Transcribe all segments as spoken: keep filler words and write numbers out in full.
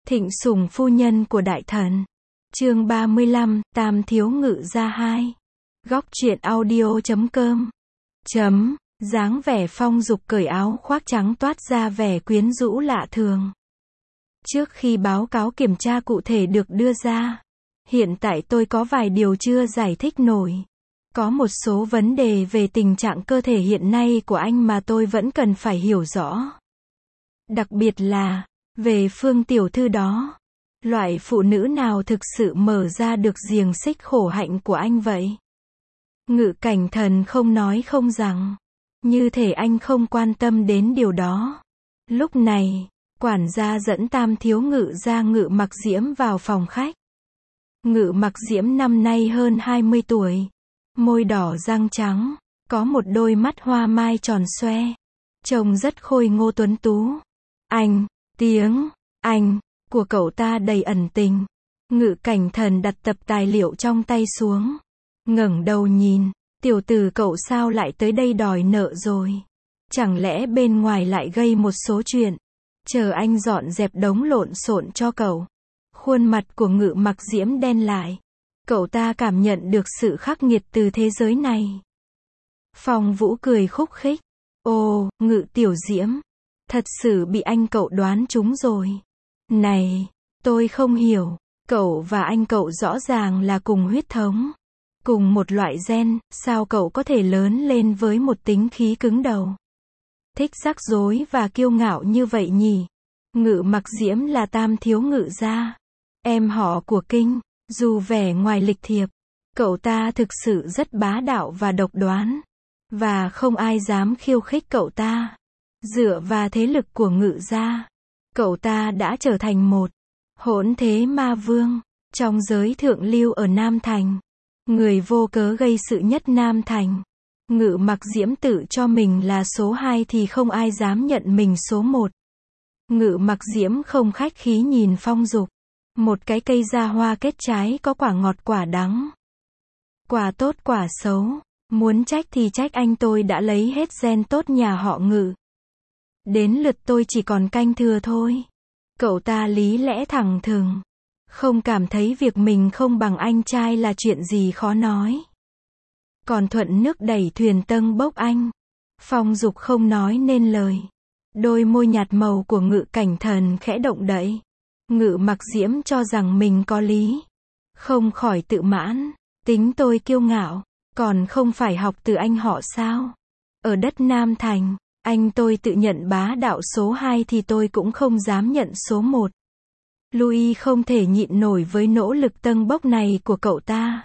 Thịnh sủng phu nhân của đại thần. Chương ba mươi lăm, Tam thiếu ngự gia hai. Góc truyện audio chấm com. Chấm, dáng vẻ Phong Dục cởi áo khoác trắng toát ra vẻ quyến rũ lạ thường. Trước khi báo cáo kiểm tra cụ thể được đưa ra, hiện tại tôi có vài điều chưa giải thích nổi. Có một số vấn đề về tình trạng cơ thể hiện nay của anh mà tôi vẫn cần phải hiểu rõ. Đặc biệt là, về Phương tiểu thư đó. Loại phụ nữ nào thực sự mở ra được xiềng xích khổ hạnh của anh vậy? Ngự Cảnh Thần không nói không rằng. Như thể anh không quan tâm đến điều đó. Lúc này, quản gia dẫn Tam thiếu ngự gia Ngự Mặc Diễm vào phòng khách. Ngự Mặc Diễm năm nay hơn hai mươi tuổi. Môi đỏ răng trắng, có một đôi mắt hoa mai tròn xoe. Trông rất khôi ngô tuấn tú. Anh, tiếng, anh, của cậu ta đầy ẩn tình. Ngự Cảnh Thần đặt tập tài liệu trong tay xuống. Ngẩng đầu nhìn, tiểu tử cậu sao lại tới đây đòi nợ rồi? Chẳng lẽ bên ngoài lại gây một số chuyện? Chờ anh dọn dẹp đống lộn xộn cho cậu. Khuôn mặt của Ngự Mặc Diễm đen lại. Cậu ta cảm nhận được sự khắc nghiệt từ thế giới này. Phong Vũ cười khúc khích. Ồ, Ngự tiểu Diễm. Thật sự bị anh cậu đoán trúng rồi. Này, tôi không hiểu. Cậu và anh cậu rõ ràng là cùng huyết thống. Cùng một loại gen, sao cậu có thể lớn lên với một tính khí cứng đầu? Thích rắc rối và kiêu ngạo như vậy nhỉ? Ngự Mặc Diễm là Tam thiếu ngự gia. Em họ của Kinh. Dù vẻ ngoài lịch thiệp, cậu ta thực sự rất bá đạo và độc đoán. Và không ai dám khiêu khích cậu ta. Dựa vào thế lực của ngự gia, cậu ta đã trở thành một hỗn thế ma vương trong giới thượng lưu ở Nam Thành. Người vô cớ gây sự nhất Nam Thành. Ngự Mặc Diễm tự cho mình là số hai thì không ai dám nhận mình số một. Ngự Mặc Diễm không khách khí nhìn Phong Dục. Một cái cây ra hoa kết trái có quả ngọt quả đắng. Quả tốt quả xấu. Muốn trách thì trách anh, tôi đã lấy hết gen tốt nhà họ Ngự. Đến lượt tôi chỉ còn canh thừa thôi. Cậu ta lý lẽ thẳng thừng. Không cảm thấy việc mình không bằng anh trai là chuyện gì khó nói. Còn thuận nước đẩy thuyền tâng bốc anh. Phong Dục không nói nên lời. Đôi môi nhạt màu của Ngự Cảnh Thần khẽ động đậy. Ngự Mặc Diễm cho rằng mình có lý. Không khỏi tự mãn. Tính tôi kiêu ngạo. Còn không phải học từ anh họ sao? Ở đất Nam Thành, anh tôi tự nhận bá đạo số hai thì tôi cũng không dám nhận số một. Louis không thể nhịn nổi với nỗ lực tâng bốc này của cậu ta.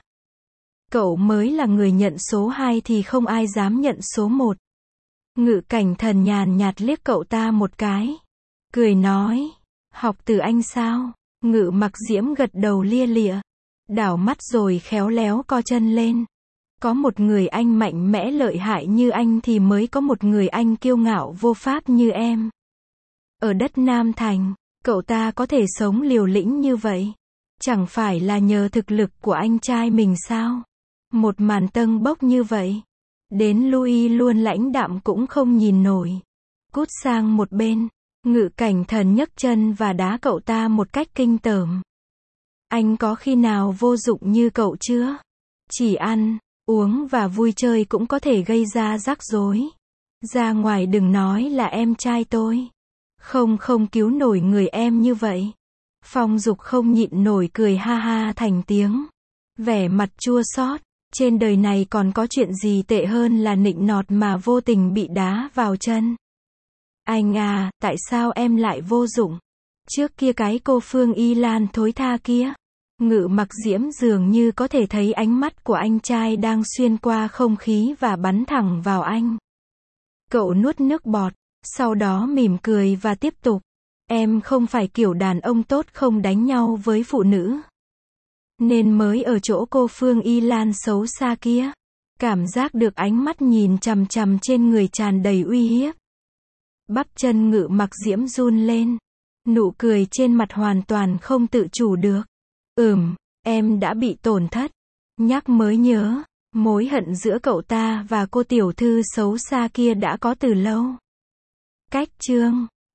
Cậu mới là người nhận số hai thì không ai dám nhận số một. Ngự Cảnh Thần nhàn nhạt liếc cậu ta một cái. Cười nói. Học từ anh sao? Ngự Mặc Diễm gật đầu lia lịa. Đảo mắt rồi khéo léo co chân lên. Có một người anh mạnh mẽ lợi hại như anh thì mới có một người anh kiêu ngạo vô pháp như em. Ở đất Nam Thành, cậu ta có thể sống liều lĩnh như vậy. Chẳng phải là nhờ thực lực của anh trai mình sao? Một màn tâng bốc như vậy. Đến Louis luôn lãnh đạm cũng không nhìn nổi. Cút sang một bên. Ngự Cảnh Thần nhấc chân và đá cậu ta một cách kinh tởm. Anh có khi nào vô dụng như cậu chưa? Chỉ ăn, uống và vui chơi cũng có thể gây ra rắc rối. Ra ngoài đừng nói là em trai tôi. Không không cứu nổi người em như vậy. Phong Dục không nhịn nổi cười ha ha thành tiếng. Vẻ mặt chua xót. Trên đời này còn có chuyện gì tệ hơn là nịnh nọt mà vô tình bị đá vào chân. Anh à, tại sao em lại vô dụng? Trước kia cái cô Phương Y Lan thối tha kia. Ngự Mặc Diễm dường như có thể thấy ánh mắt của anh trai đang xuyên qua không khí và bắn thẳng vào anh. Cậu nuốt nước bọt, sau đó mỉm cười và tiếp tục. Em không phải kiểu đàn ông tốt không đánh nhau với phụ nữ. Nên mới ở chỗ cô Phương Y Lan xấu xa kia. Cảm giác được ánh mắt nhìn chằm chằm trên người tràn đầy uy hiếp. Bắp chân Ngự Mặc Diễm run lên. Nụ cười trên mặt hoàn toàn không tự chủ được. Ừm, em đã bị tổn thất. Nhắc mới nhớ, mối hận giữa cậu ta và cô tiểu thư xấu xa kia đã có từ lâu. Cách chương